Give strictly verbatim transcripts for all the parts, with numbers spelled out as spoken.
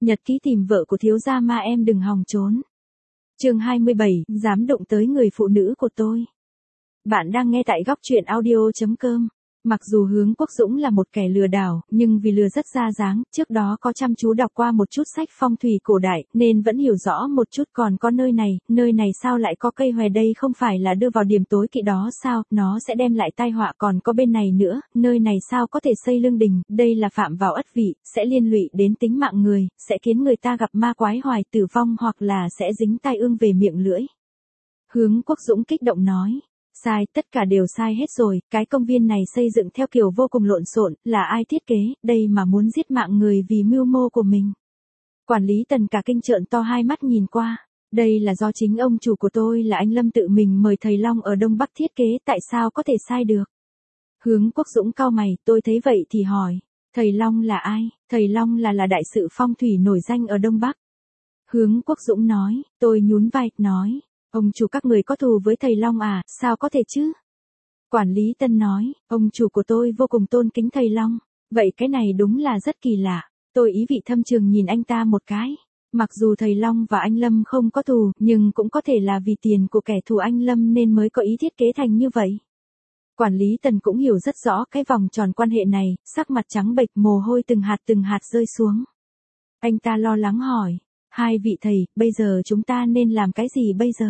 Nhật ký tìm vợ của thiếu gia ma em đừng hòng trốn. Chương hai mươi bảy, dám đụng tới người phụ nữ của tôi. Bạn đang nghe tại góc truyện audio chấm com. Mặc dù Hướng Quốc Dũng là một kẻ lừa đảo, nhưng vì lừa rất ra dáng, trước đó có chăm chú đọc qua một chút sách phong thủy cổ đại, nên vẫn hiểu rõ một chút. Còn có nơi này, nơi này sao lại có cây hòe đây, không phải là đưa vào điểm tối kỵ đó sao, nó sẽ đem lại tai họa. Còn có bên này nữa, nơi này sao có thể xây lương đình, đây là phạm vào ất vị, sẽ liên lụy đến tính mạng người, sẽ khiến người ta gặp ma quái hoài tử vong hoặc là sẽ dính tai ương về miệng lưỡi. Hướng Quốc Dũng kích động nói. Sai, tất cả đều sai hết rồi, cái công viên này xây dựng theo kiểu vô cùng lộn xộn, là ai thiết kế, đây mà muốn giết mạng người vì mưu mô của mình. Quản lý Tần cả kinh trợn to hai mắt nhìn qua, đây là do chính ông chủ của tôi là anh Lâm tự mình mời thầy Long ở Đông Bắc thiết kế, tại sao có thể sai được. Hướng Quốc Dũng cau mày, tôi thấy vậy thì hỏi, thầy Long là ai, thầy Long là là đại sự phong thủy nổi danh ở Đông Bắc. Hướng Quốc Dũng nói, tôi nhún vai, nói. Ông chủ các người có thù với thầy Long à, sao có thể chứ? Quản lý Tân nói, ông chủ của tôi vô cùng tôn kính thầy Long. Vậy cái này đúng là rất kỳ lạ. Tôi ý vị thâm trường nhìn anh ta một cái. Mặc dù thầy Long và anh Lâm không có thù, nhưng cũng có thể là vì tiền của kẻ thù anh Lâm nên mới có ý thiết kế thành như vậy. Quản lý Tần cũng hiểu rất rõ cái vòng tròn quan hệ này, sắc mặt trắng bệch, mồ hôi từng hạt từng hạt rơi xuống. Anh ta lo lắng hỏi. Hai vị thầy, bây giờ chúng ta nên làm cái gì bây giờ?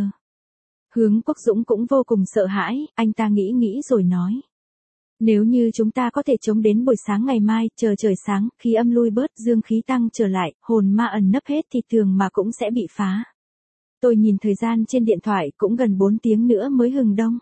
Hướng Quốc Dũng cũng vô cùng sợ hãi, anh ta nghĩ nghĩ rồi nói. Nếu như chúng ta có thể chống đến buổi sáng ngày mai, chờ trời sáng, khí âm lui bớt, dương khí tăng trở lại, hồn ma ẩn nấp hết thì thường mà cũng sẽ bị phá. Tôi nhìn thời gian trên điện thoại, cũng gần bốn tiếng nữa mới hừng đông.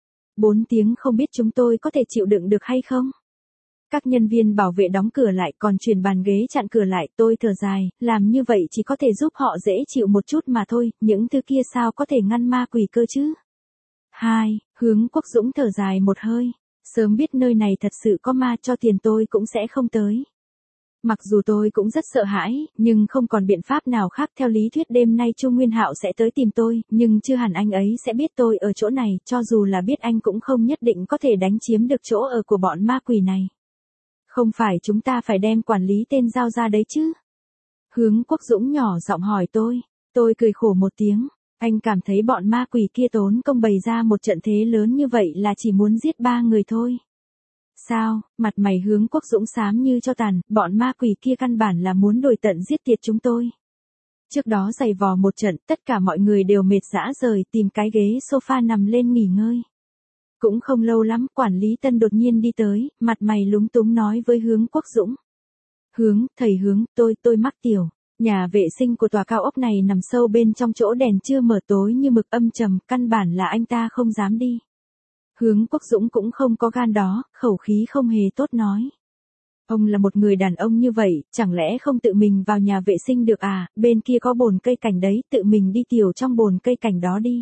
bốn tiếng không biết chúng tôi có thể chịu đựng được hay không? Các nhân viên bảo vệ đóng cửa lại, còn chuyển bàn ghế chặn cửa lại. Tôi thở dài, làm như vậy chỉ có thể giúp họ dễ chịu một chút mà thôi, những thứ kia sao có thể ngăn ma quỷ cơ chứ. Hai, Hướng Quốc Dũng thở dài một hơi, sớm biết nơi này thật sự có ma, cho tiền tôi cũng sẽ không tới. Mặc dù tôi cũng rất sợ hãi, nhưng không còn biện pháp nào khác. Theo lý thuyết đêm nay Chu Nguyên Hạo sẽ tới tìm tôi, nhưng chưa hẳn anh ấy sẽ biết tôi ở chỗ này, cho dù là biết anh cũng không nhất định có thể đánh chiếm được chỗ ở của bọn ma quỷ này. Không phải chúng ta phải đem quản lý tên giao ra đấy chứ? Hướng Quốc Dũng nhỏ giọng hỏi tôi. Tôi cười khổ một tiếng. Anh cảm thấy bọn ma quỷ kia tốn công bày ra một trận thế lớn như vậy là chỉ muốn giết ba người thôi. Sao? Mặt mày Hướng Quốc Dũng xám như cho tàn. Bọn ma quỷ kia căn bản là muốn đuổi tận giết tiệt chúng tôi. Trước đó giày vò một trận, tất cả mọi người đều mệt rã rời, tìm cái ghế sofa nằm lên nghỉ ngơi. Cũng không lâu lắm, quản lý Tân đột nhiên đi tới, mặt mày lúng túng nói với Hướng Quốc Dũng. Hướng, thầy Hướng, tôi, tôi mắc tiểu. Nhà vệ sinh của tòa cao ốc này nằm sâu bên trong chỗ đèn chưa mở, tối như mực, âm trầm, căn bản là anh ta không dám đi. Hướng Quốc Dũng cũng không có gan đó, khẩu khí không hề tốt nói. Ông là một người đàn ông như vậy, chẳng lẽ không tự mình vào nhà vệ sinh được à, bên kia có bồn cây cảnh đấy, tự mình đi tiểu trong bồn cây cảnh đó đi.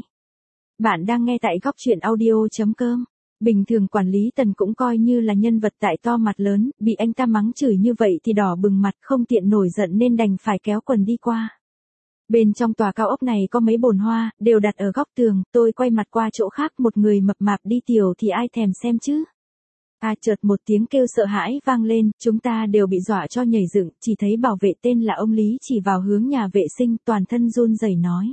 Bạn đang nghe tại góc truyện audio chấm com. Bình thường quản lý Tần cũng coi như là nhân vật tại to mặt lớn, bị anh ta mắng chửi như vậy thì đỏ bừng mặt, không tiện nổi giận nên đành phải kéo quần đi qua. Bên trong tòa cao ốc này có mấy bồn hoa, đều đặt ở góc tường, tôi quay mặt qua chỗ khác, một người mập mạp đi tiểu thì ai thèm xem chứ. À, chợt một tiếng kêu sợ hãi vang lên, chúng ta đều bị dọa cho nhảy dựng, chỉ thấy bảo vệ tên là ông Lý chỉ vào hướng nhà vệ sinh, toàn thân run rẩy nói.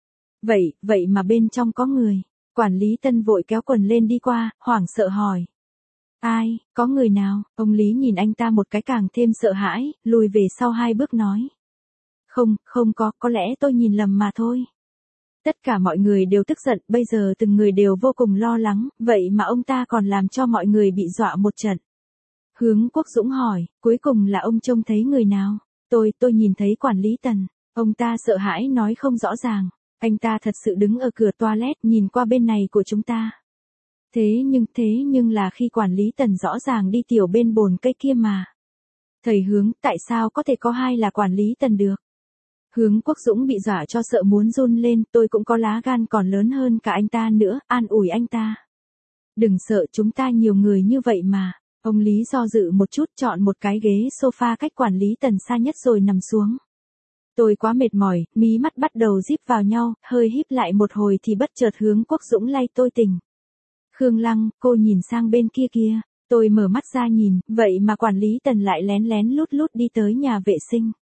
Vậy, vậy mà bên trong có người. Quản lý Tân vội kéo quần lên đi qua, hoảng sợ hỏi. Ai, có người nào? Ông Lý nhìn anh ta một cái càng thêm sợ hãi, lùi về sau hai bước nói. Không, không có, có lẽ tôi nhìn lầm mà thôi. Tất cả mọi người đều tức giận, bây giờ từng người đều vô cùng lo lắng, vậy mà ông ta còn làm cho mọi người bị dọa một trận. Hướng Quốc Dũng hỏi, cuối cùng là ông trông thấy người nào? Tôi, tôi nhìn thấy quản lý Tần. Ông ta sợ hãi nói không rõ ràng. Anh ta thật sự đứng ở cửa toilet nhìn qua bên này của chúng ta. Thế nhưng, thế nhưng là khi quản lý Tần rõ ràng đi tiểu bên bồn cây kia mà. Thầy Hướng, tại sao có thể có hai là quản lý Tần được? Hướng Quốc Dũng bị dọa cho sợ muốn run lên, tôi cũng có lá gan còn lớn hơn cả anh ta nữa, an ủi anh ta. Đừng sợ, chúng ta nhiều người như vậy mà. Ông Lý do dự một chút, chọn một cái ghế sofa cách quản lý Tần xa nhất rồi nằm xuống. Tôi quá mệt mỏi, mí mắt bắt đầu díp vào nhau, hơi híp lại một hồi thì bất chợt Hướng Quốc Dũng lay tôi tỉnh. Khương Lăng, cô nhìn sang bên kia kia. Tôi mở mắt ra nhìn, vậy mà quản lý Tần lại lén lén lút lút đi tới nhà vệ sinh.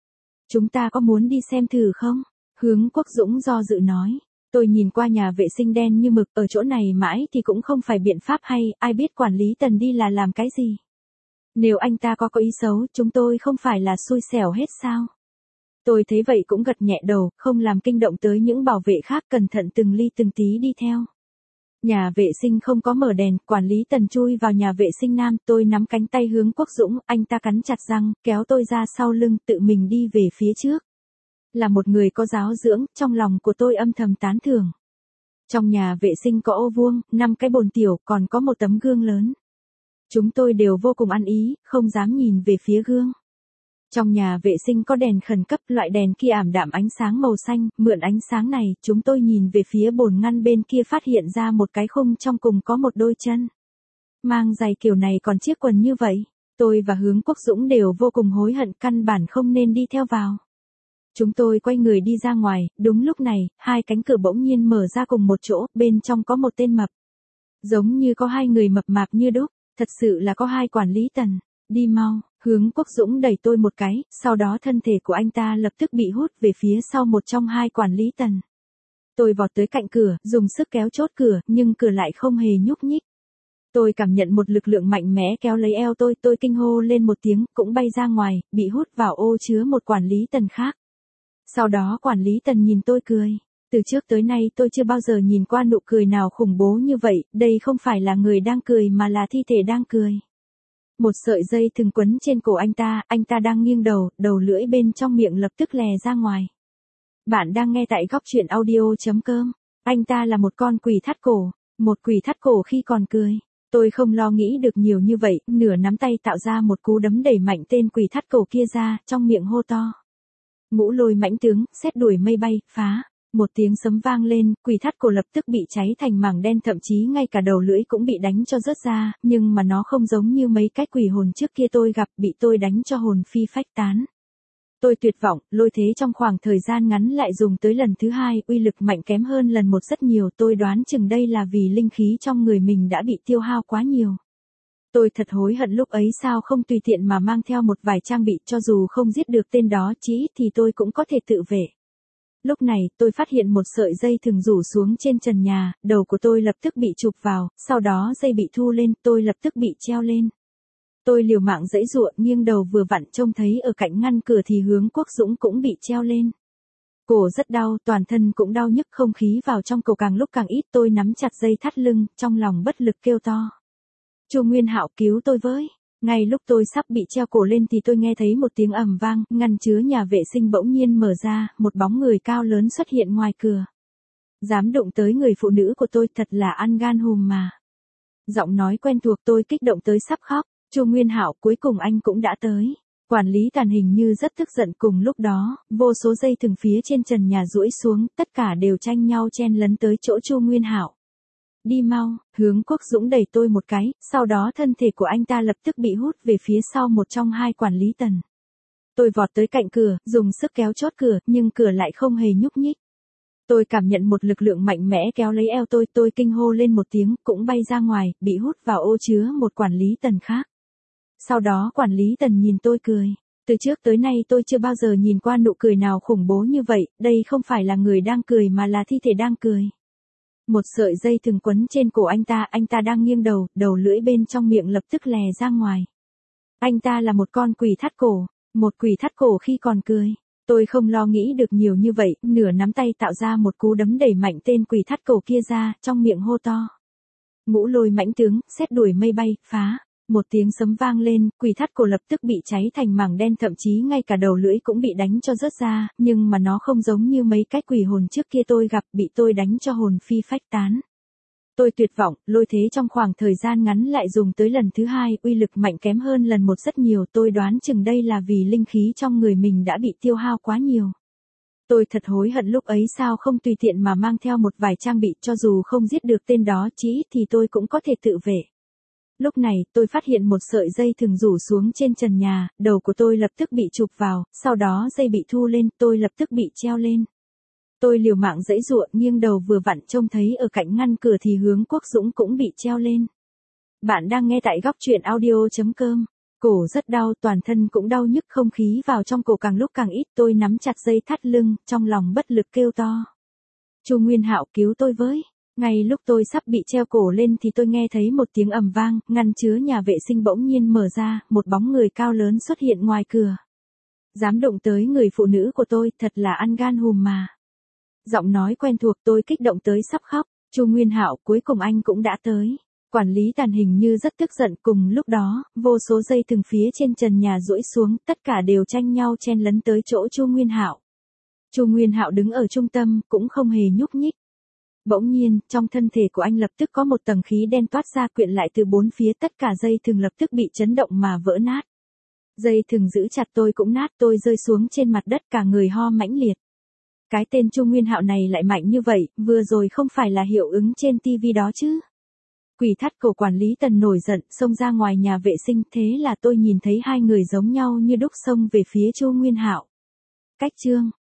Chúng ta có muốn đi xem thử không? Hướng Quốc Dũng do dự nói. Tôi nhìn qua nhà vệ sinh đen như mực, ở chỗ này mãi thì cũng không phải biện pháp hay, ai biết quản lý Tần đi là làm cái gì. Nếu anh ta có có ý xấu, chúng tôi không phải là xui xẻo hết sao? Tôi thấy vậy cũng gật nhẹ đầu, không làm kinh động tới những bảo vệ khác, cẩn thận từng ly từng tí đi theo. Nhà vệ sinh không có mở đèn, quản lý Tần chui vào nhà vệ sinh nam, tôi nắm cánh tay Hướng Quốc Dũng, anh ta cắn chặt răng, kéo tôi ra sau lưng, tự mình đi về phía trước. Là một người có giáo dưỡng, trong lòng của tôi âm thầm tán thưởng. Trong nhà vệ sinh có ô vuông, năm cái bồn tiểu, còn có một tấm gương lớn. Chúng tôi đều vô cùng ăn ý, không dám nhìn về phía gương. Trong nhà vệ sinh có đèn khẩn cấp, loại đèn kia ảm đạm ánh sáng màu xanh, mượn ánh sáng này, chúng tôi nhìn về phía bồn ngăn bên kia phát hiện ra một cái khung trong cùng có một đôi chân. Mang giày kiểu này còn chiếc quần như vậy, tôi và Hướng Quốc Dũng đều vô cùng hối hận, căn bản không nên đi theo vào. Chúng tôi quay người đi ra ngoài, đúng lúc này, hai cánh cửa bỗng nhiên mở ra cùng một chỗ, bên trong có một tên mập. Giống như có hai người mập mạp như đúc, thật sự là có hai quản lý Tần. Đi mau, Hướng Quốc Dũng đẩy tôi một cái, sau đó thân thể của anh ta lập tức bị hút về phía sau một trong hai quản lý Tần. Tôi vọt tới cạnh cửa, dùng sức kéo chốt cửa, nhưng cửa lại không hề nhúc nhích. Tôi cảm nhận một lực lượng mạnh mẽ kéo lấy eo tôi, tôi kinh hô lên một tiếng, cũng bay ra ngoài, bị hút vào ô chứa một quản lý Tần khác. Sau đó quản lý Tần nhìn tôi cười. Từ trước tới nay tôi chưa bao giờ nhìn qua nụ cười nào khủng bố như vậy, đây không phải là người đang cười mà là thi thể đang cười. Một sợi dây thừng quấn trên cổ anh ta, anh ta đang nghiêng đầu, đầu lưỡi bên trong miệng lập tức lè ra ngoài. Bạn đang nghe tại góc truyện audio chấm com. Anh ta là một con quỷ thắt cổ, một quỷ thắt cổ khi còn cười. Tôi không lo nghĩ được nhiều như vậy, nửa nắm tay tạo ra một cú đấm đẩy mạnh tên quỷ thắt cổ kia ra, trong miệng hô to. Ngũ Lôi mãnh tướng, xét đuổi mây bay, phá. Một tiếng sấm vang lên, quỷ thắt cổ lập tức bị cháy thành mảng đen, thậm chí ngay cả đầu lưỡi cũng bị đánh cho rớt ra, nhưng mà nó không giống như mấy cái quỷ hồn trước kia tôi gặp, bị tôi đánh cho hồn phi phách tán. Tôi tuyệt vọng, lôi thế trong khoảng thời gian ngắn lại dùng tới lần thứ hai, uy lực mạnh kém hơn lần một rất nhiều, tôi đoán chừng đây là vì linh khí trong người mình đã bị tiêu hao quá nhiều. Tôi thật hối hận lúc ấy sao không tùy tiện mà mang theo một vài trang bị, cho dù không giết được tên đó chí ít thì tôi cũng có thể tự vệ. Lúc này, tôi phát hiện một sợi dây thừng rủ xuống trên trần nhà, đầu của tôi lập tức bị chụp vào, sau đó dây bị thu lên, tôi lập tức bị treo lên. Tôi liều mạng giãy giụa, nghiêng đầu vừa vặn trông thấy ở cạnh ngăn cửa thì Hướng Quốc Dũng cũng bị treo lên. Cổ rất đau, toàn thân cũng đau nhức, không khí vào trong cổ càng lúc càng ít, tôi nắm chặt dây thắt lưng, trong lòng bất lực kêu to. Chu Nguyên Hạo cứu tôi với. Ngay lúc tôi sắp bị treo cổ lên thì tôi nghe thấy một tiếng ầm vang, ngăn chứa nhà vệ sinh bỗng nhiên mở ra, một bóng người cao lớn xuất hiện ngoài cửa. Dám đụng tới người phụ nữ của tôi, thật là ăn gan hùm mà. Giọng nói quen thuộc, tôi kích động tới sắp khóc. Chu Nguyên Hạo, cuối cùng anh cũng đã tới. Quản lý Tần hình như rất tức giận, cùng lúc đó, vô số dây thừng phía trên trần nhà duỗi xuống, tất cả đều tranh nhau chen lấn tới chỗ Chu Nguyên Hạo. Đi mau, Hướng Quốc Dũng đẩy tôi một cái, sau đó thân thể của anh ta lập tức bị hút về phía sau một trong hai quản lý Tần. Tôi vọt tới cạnh cửa, dùng sức kéo chốt cửa, nhưng cửa lại không hề nhúc nhích. Tôi cảm nhận một lực lượng mạnh mẽ kéo lấy eo tôi, tôi kinh hô lên một tiếng, cũng bay ra ngoài, bị hút vào ô chứa một quản lý Tần khác. Sau đó quản lý Tần nhìn tôi cười. Từ trước tới nay tôi chưa bao giờ nhìn qua nụ cười nào khủng bố như vậy, đây không phải là người đang cười mà là thi thể đang cười. Một sợi dây thừng quấn trên cổ anh ta, anh ta đang nghiêng đầu, đầu lưỡi bên trong miệng lập tức lè ra ngoài. Anh ta là một con quỷ thắt cổ, một quỷ thắt cổ khi còn cười. Tôi không lo nghĩ được nhiều như vậy, nửa nắm tay tạo ra một cú đấm đẩy mạnh tên quỷ thắt cổ kia ra, trong miệng hô to. Ngũ Lôi mãnh tướng, xét đuổi mây bay, phá. Một tiếng sấm vang lên, quỷ thắt cổ lập tức bị cháy thành mảng đen, thậm chí ngay cả đầu lưỡi cũng bị đánh cho rớt ra, nhưng mà nó không giống như mấy cái quỷ hồn trước kia tôi gặp, bị tôi đánh cho hồn phi phách tán. Tôi tuyệt vọng, lôi thế trong khoảng thời gian ngắn lại dùng tới lần thứ hai, uy lực mạnh kém hơn lần một rất nhiều, tôi đoán chừng đây là vì linh khí trong người mình đã bị tiêu hao quá nhiều. Tôi thật hối hận lúc ấy sao không tùy tiện mà mang theo một vài trang bị, cho dù không giết được tên đó chí ít thì tôi cũng có thể tự vệ. Lúc này, tôi phát hiện một sợi dây thừng rủ xuống trên trần nhà, đầu của tôi lập tức bị chụp vào, sau đó dây bị thu lên, tôi lập tức bị treo lên. Tôi liều mạng giãy giụa, nghiêng đầu vừa vặn trông thấy ở cạnh ngăn cửa thì Hướng Quốc Dũng cũng bị treo lên. Bạn đang nghe tại góc truyện audio chấm com. Cổ rất đau, toàn thân cũng đau nhức, không khí vào trong cổ càng lúc càng ít, tôi nắm chặt dây thắt lưng, trong lòng bất lực kêu to. Chu Nguyên Hạo, cứu tôi với. Ngay lúc tôi sắp bị treo cổ lên thì tôi nghe thấy một tiếng ầm vang, ngăn chứa nhà vệ sinh bỗng nhiên mở ra, một bóng người cao lớn xuất hiện ngoài cửa. Dám đụng tới người phụ nữ của tôi, thật là ăn gan hùm mà. Giọng nói quen thuộc, tôi kích động tới sắp khóc. Chu Nguyên Hạo, cuối cùng anh cũng đã tới. Quản lý Tàn hình như rất tức giận, cùng lúc đó, vô số dây thừng phía trên trần nhà duỗi xuống, tất cả đều tranh nhau chen lấn tới chỗ Chu Nguyên Hạo. Chu Nguyên Hạo đứng ở trung tâm, cũng không hề nhúc nhích. Bỗng nhiên, trong thân thể của anh lập tức có một tầng khí đen toát ra, quyện lại từ bốn phía, tất cả dây thừng lập tức bị chấn động mà vỡ nát. Dây thừng giữ chặt tôi cũng nát, tôi rơi xuống trên mặt đất, cả người ho mãnh liệt. Cái tên Chu Nguyên Hạo này lại mạnh như vậy, vừa rồi không phải là hiệu ứng trên tivi đó chứ. Quỷ thắt cổ quản lý Tần nổi giận, xông ra ngoài nhà vệ sinh, thế là tôi nhìn thấy hai người giống nhau như đúc xông về phía Chu Nguyên Hạo. Cách chương